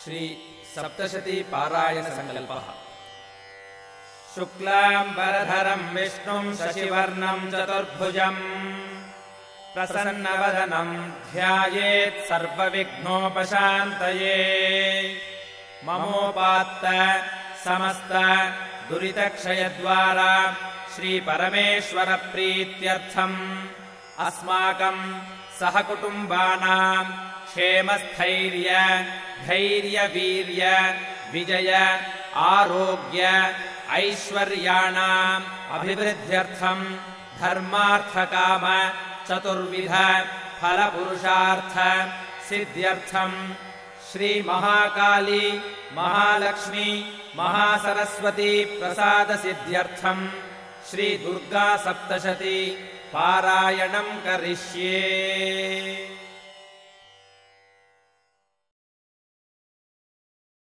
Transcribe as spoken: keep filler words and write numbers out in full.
श्री सप्तशती पारायण संकल्पः। शुक्लाम्बरधरम् विष्णुम् शशिवर्णम् चतुर्भुजम् प्रसन्नवदनम् ध्यायेत् सर्वविघ्नोपशान्तये। ममोपात्त समस्त दुरितक्षयद्वारा श्रीपरमेश्वर प्रीत्यर्थम् अस्माकम् सहकुटुम्बानाम् क्षेमस्थैर्य धैर्य वीर्य विजय आरोग्य ऐश्वर्याणाम् अभिवृद्ध्यर्थम् धर्मार्थकाम चतुर्विध फलपुरुषार्थ सिद्ध्यर्थम् श्री महाकाली महालक्ष्मी महासरस्वती प्रसाद सिद्ध्यर्थम् श्री दुर्गा सप्तशती पारायणम् करिष्ये।